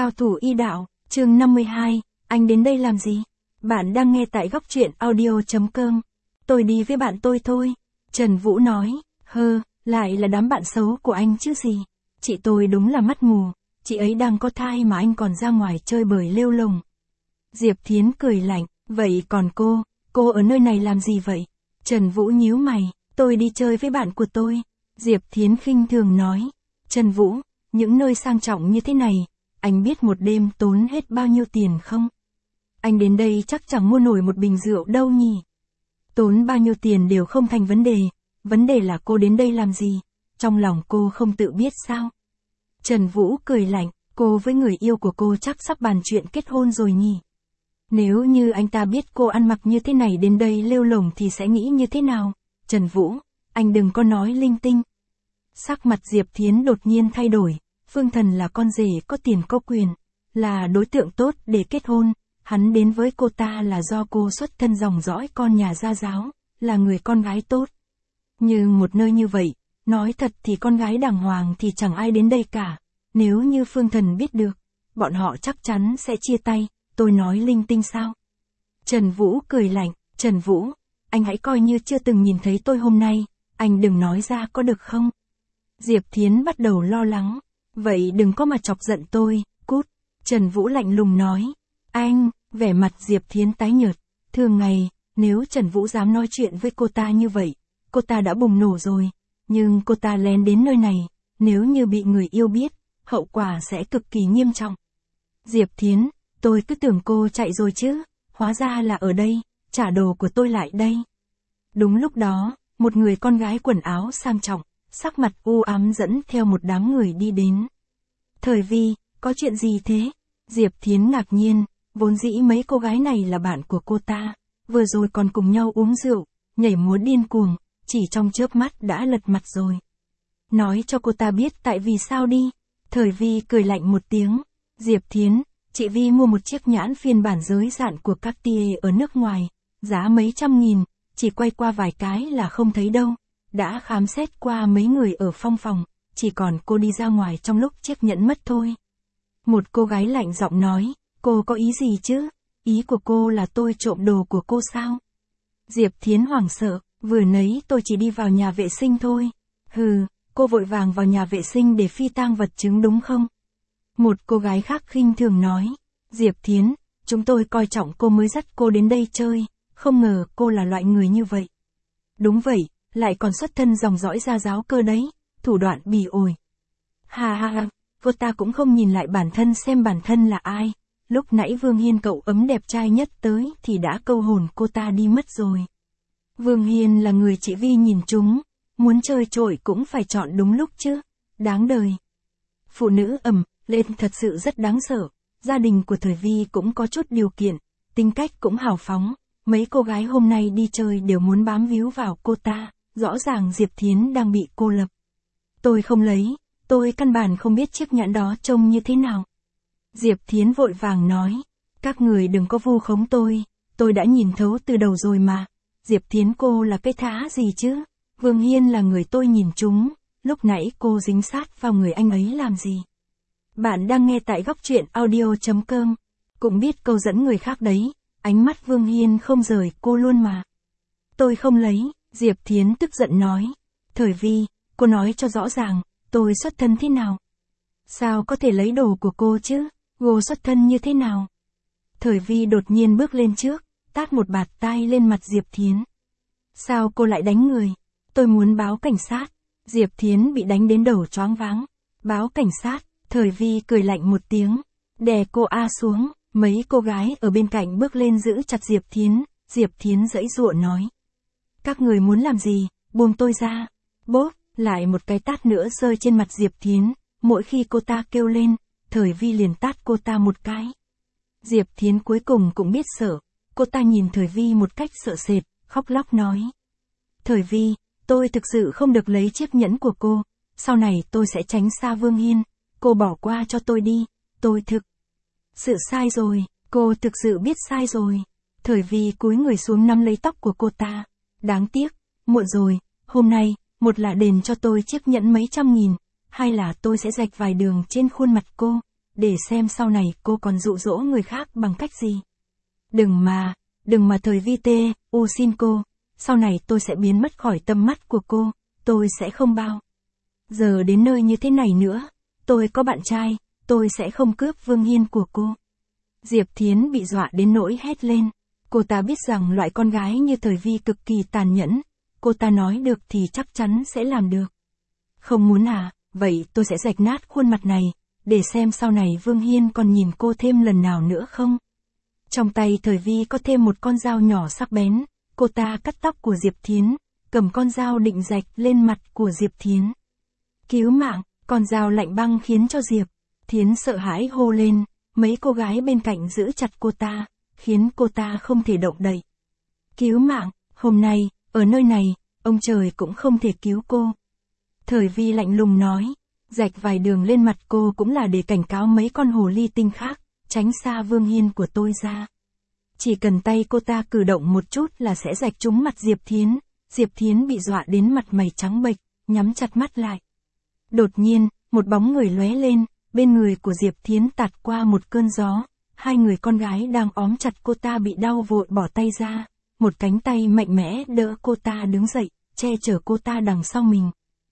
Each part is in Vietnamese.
Cao thủ y đạo, chương 52, anh đến đây làm gì? Bạn đang nghe tại góc truyện audio.com. Tôi đi với bạn tôi thôi. Trần Vũ nói, lại là đám bạn xấu của anh chứ gì. Chị tôi đúng là mắt mù, chị ấy đang có thai mà anh còn ra ngoài chơi bời lêu lồng. Diệp Thiến cười lạnh, vậy còn cô ở nơi này làm gì vậy? Trần Vũ nhíu mày, tôi đi chơi với bạn của tôi. Diệp Thiến khinh thường nói, Trần Vũ, những nơi sang trọng như thế này, anh biết một đêm tốn hết bao nhiêu tiền không? Anh đến đây chắc chẳng mua nổi một bình rượu đâu nhỉ? Tốn bao nhiêu tiền đều không thành vấn đề là cô đến đây làm gì? Trong lòng cô không tự biết sao? Trần Vũ cười lạnh, cô với người yêu của cô chắc sắp bàn chuyện kết hôn rồi nhỉ? Nếu như anh ta biết cô ăn mặc như thế này đến đây lêu lổng thì sẽ nghĩ như thế nào? Trần Vũ, anh đừng có nói linh tinh. Sắc mặt Diệp Thiến đột nhiên thay đổi, Phương Thần là con rể có tiền có quyền, là đối tượng tốt để kết hôn, hắn đến với cô ta là do cô xuất thân dòng dõi con nhà gia giáo, là người con gái tốt. Nhưng một nơi như vậy, nói thật thì con gái đàng hoàng thì chẳng ai đến đây cả, nếu như Phương Thần biết được, bọn họ chắc chắn sẽ chia tay, tôi nói linh tinh sao? Trần Vũ cười lạnh, Trần Vũ, anh hãy coi như chưa từng nhìn thấy tôi hôm nay, anh đừng nói ra có được không? Diệp Thiến bắt đầu lo lắng, vậy đừng có mà chọc giận tôi, cút. Trần Vũ lạnh lùng nói, anh, vẻ mặt Diệp Thiến tái nhợt, thường ngày, nếu Trần Vũ dám nói chuyện với cô ta như vậy, cô ta đã bùng nổ rồi, nhưng cô ta lén đến nơi này, nếu như bị người yêu biết, hậu quả sẽ cực kỳ nghiêm trọng. Diệp Thiến, tôi cứ tưởng cô chạy rồi chứ, hóa ra là ở đây, trả đồ của tôi lại đây. Đúng lúc đó, một người con gái quần áo sang trọng, sắc mặt u ám dẫn theo một đám người đi đến. Thời Vi, có chuyện gì thế? Diệp Thiến ngạc nhiên, vốn dĩ mấy cô gái này là bạn của cô ta, vừa rồi còn cùng nhau uống rượu, nhảy múa điên cuồng, chỉ trong chớp mắt đã lật mặt rồi. Nói cho cô ta biết tại vì sao đi. Thời Vi cười lạnh một tiếng, Diệp Thiến, chị Vi mua một chiếc nhãn phiên bản giới hạn của Cartier ở nước ngoài, giá mấy trăm nghìn, chỉ quay qua vài cái là không thấy đâu. Đã khám xét qua mấy người ở phong phòng, chỉ còn cô đi ra ngoài trong lúc chiếc nhẫn mất thôi. Một cô gái lạnh giọng nói, cô có ý gì chứ? Ý của cô là tôi trộm đồ của cô sao? Diệp Thiến hoảng sợ, vừa nãy tôi chỉ đi vào nhà vệ sinh thôi. Cô vội vàng vào nhà vệ sinh để phi tang vật chứng đúng không? Một cô gái khác khinh thường nói, Diệp Thiến, chúng tôi coi trọng cô mới dắt cô đến đây chơi, không ngờ cô là loại người như vậy. Đúng vậy, lại còn xuất thân dòng dõi gia giáo cơ đấy, thủ đoạn bỉ ổi. Cô ta cũng không nhìn lại bản thân xem bản thân là ai, lúc nãy Vương Hiên cậu ấm đẹp trai nhất tới thì đã câu hồn cô ta đi mất rồi. Vương Hiên là người chị Vi nhìn trúng, muốn chơi trội cũng phải chọn đúng lúc chứ, đáng đời. Phụ nữ lên thật sự rất đáng sợ, gia đình của Thời Vi cũng có chút điều kiện, tính cách cũng hào phóng, mấy cô gái hôm nay đi chơi đều muốn bám víu vào cô ta, rõ ràng Diệp Thiến đang bị cô lập. Tôi không lấy, tôi căn bản không biết chiếc nhẫn đó trông như thế nào. Diệp Thiến vội vàng nói, các người đừng có vu khống tôi đã nhìn thấu từ đầu rồi mà. Diệp Thiến cô là cái thá gì chứ? Vương Hiên là người tôi nhìn trúng, lúc nãy cô dính sát vào người anh ấy làm gì? Bạn đang nghe tại góc truyện audio.com, cũng biết câu dẫn người khác đấy, ánh mắt Vương Hiên không rời cô luôn mà. Tôi không lấy, Diệp Thiến tức giận nói, Thời Vi, cô nói cho rõ ràng, tôi xuất thân thế nào? Sao có thể lấy đồ của cô chứ? Cô xuất thân như thế nào? Thời Vi đột nhiên bước lên trước, tát một bạt tai lên mặt Diệp Thiến. Sao cô lại đánh người? Tôi muốn báo cảnh sát. Diệp Thiến bị đánh đến đầu choáng váng. Báo cảnh sát, Thời Vi cười lạnh một tiếng, đè cô xuống, mấy cô gái ở bên cạnh bước lên giữ chặt Diệp Thiến giãy giụa nói. Các người muốn làm gì, buông tôi ra. Bốp, lại một cái tát nữa rơi trên mặt Diệp Thiến, mỗi khi cô ta kêu lên, Thời Vi liền tát cô ta một cái. Diệp Thiến cuối cùng cũng biết sợ, cô ta nhìn Thời Vi một cách sợ sệt, khóc lóc nói. Thời Vi, tôi thực sự không được lấy chiếc nhẫn của cô, sau này tôi sẽ tránh xa Vương Hiên, cô bỏ qua cho tôi đi, tôi thực sự sai rồi, cô thực sự biết sai rồi. Thời Vi cúi người xuống nắm lấy tóc của cô ta, đáng tiếc, muộn rồi, hôm nay, một là đền cho tôi chiếc nhẫn mấy trăm nghìn, hai là tôi sẽ rạch vài đường trên khuôn mặt cô, để xem sau này cô còn dụ dỗ người khác bằng cách gì. Đừng mà Thời Vi tê, xin cô, sau này tôi sẽ biến mất khỏi tầm mắt của cô, tôi sẽ không bao giờ đến nơi như thế này nữa, tôi có bạn trai, tôi sẽ không cướp Vương Hiên của cô. Diệp Thiến bị dọa đến nỗi hét lên, cô ta biết rằng loại con gái như Thời Vi cực kỳ tàn nhẫn, cô ta nói được thì chắc chắn sẽ làm được. Không muốn à, vậy tôi sẽ rạch nát khuôn mặt này, để xem sau này Vương Hiên còn nhìn cô thêm lần nào nữa không. Trong tay Thời Vi có thêm một con dao nhỏ sắc bén, cô ta cắt tóc của Diệp Thiến, cầm con dao định rạch lên mặt của Diệp Thiến. Cứu mạng, con dao lạnh băng khiến cho Diệp Thiến sợ hãi hô lên, mấy cô gái bên cạnh giữ chặt cô ta, khiến cô ta không thể động đậy. Cứu mạng, hôm nay, ở nơi này, ông trời cũng không thể cứu cô. Thời Vi lạnh lùng nói, rạch vài đường lên mặt cô cũng là để cảnh cáo mấy con hồ ly tinh khác, tránh xa Vương Hiên của tôi ra. Chỉ cần tay cô ta cử động một chút là sẽ rạch trúng mặt Diệp Thiến. Diệp Thiến bị dọa đến mặt mày trắng bệch, nhắm chặt mắt lại. Đột nhiên, một bóng người lóe lên, bên người của Diệp Thiến tạt qua một cơn gió. Hai người con gái đang óm chặt cô ta bị đau vội bỏ tay ra. Một cánh tay mạnh mẽ đỡ cô ta đứng dậy, che chở cô ta đằng sau mình.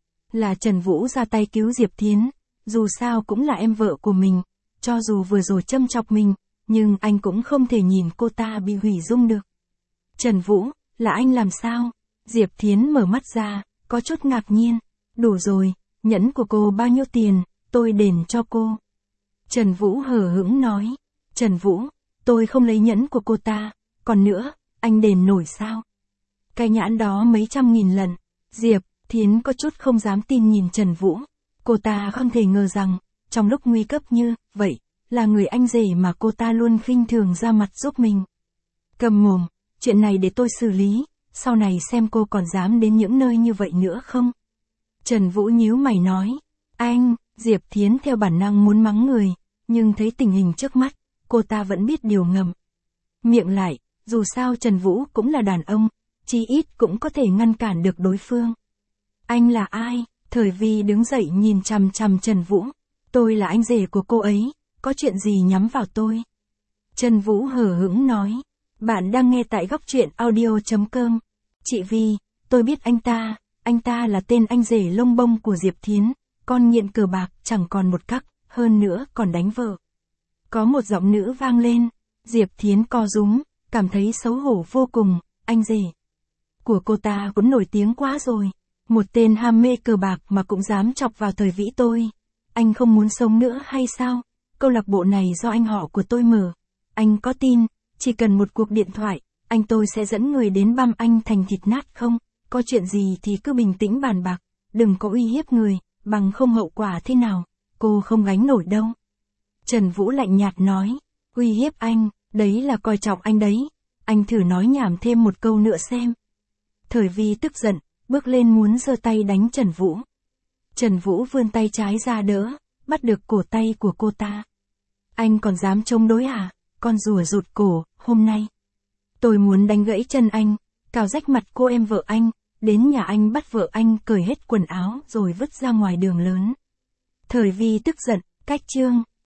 Là Trần Vũ ra tay cứu Diệp Thiến, dù sao cũng là em vợ của mình, cho dù vừa rồi châm chọc mình, nhưng anh cũng không thể nhìn cô ta bị hủy dung được. Trần Vũ, là anh làm sao? Diệp Thiến mở mắt ra, có chút ngạc nhiên. Đủ rồi, nhẫn của cô bao nhiêu tiền, tôi đền cho cô. Trần Vũ hờ hững nói. Trần Vũ, tôi không lấy nhẫn của cô ta, còn nữa, anh đền nổi sao? Cái nhãn đó mấy trăm nghìn lần. Diệp Thiến có chút không dám tin nhìn Trần Vũ. Cô ta không thể ngờ rằng, trong lúc nguy cấp như vậy, là người anh rể mà cô ta luôn khinh thường ra mặt giúp mình. Cầm mồm, chuyện này để tôi xử lý, sau này xem cô còn dám đến những nơi như vậy nữa không? Trần Vũ nhíu mày nói, anh, Diệp Thiến theo bản năng muốn mắng người, nhưng thấy tình hình trước mắt, cô ta vẫn biết điều ngầm. Miệng lại, dù sao Trần Vũ cũng là đàn ông, chí ít cũng có thể ngăn cản được đối phương. Anh là ai? Thời Vi đứng dậy nhìn chằm chằm Trần Vũ. Tôi là anh rể của cô ấy, có chuyện gì nhắm vào tôi? Trần Vũ hờ hững nói. Bạn đang nghe tại góc truyện audio.com. Chị Vi, tôi biết anh ta là tên anh rể lông bông của Diệp Thiến, con nghiện cờ bạc chẳng còn một cắc, hơn nữa còn đánh vợ. Có một giọng nữ vang lên, Diệp Thiến co rúm, cảm thấy xấu hổ vô cùng, anh rể của cô ta cũng nổi tiếng quá rồi. Một tên ham mê cờ bạc mà cũng dám chọc vào Thời Vĩ tôi. Anh không muốn sống nữa hay sao? Câu lạc bộ này do anh họ của tôi mở. Anh có tin, chỉ cần một cuộc điện thoại, anh tôi sẽ dẫn người đến băm anh thành thịt nát không? Có chuyện gì thì cứ bình tĩnh bàn bạc, đừng có uy hiếp người, bằng không hậu quả thế nào, cô không gánh nổi đâu. Trần Vũ lạnh nhạt nói, uy hiếp anh, đấy là coi trọng anh đấy. Anh thử nói nhảm thêm một câu nữa xem. Thời Vi tức giận, bước lên muốn giơ tay đánh Trần Vũ. Trần Vũ vươn tay trái ra đỡ, bắt được cổ tay của cô ta. Anh còn dám chống đối à? Con rùa rụt cổ, hôm nay tôi muốn đánh gãy chân anh, cào rách mặt cô em vợ anh, đến nhà anh bắt vợ anh cởi hết quần áo rồi vứt ra ngoài đường lớn. Thời Vi tức giận, cách chương.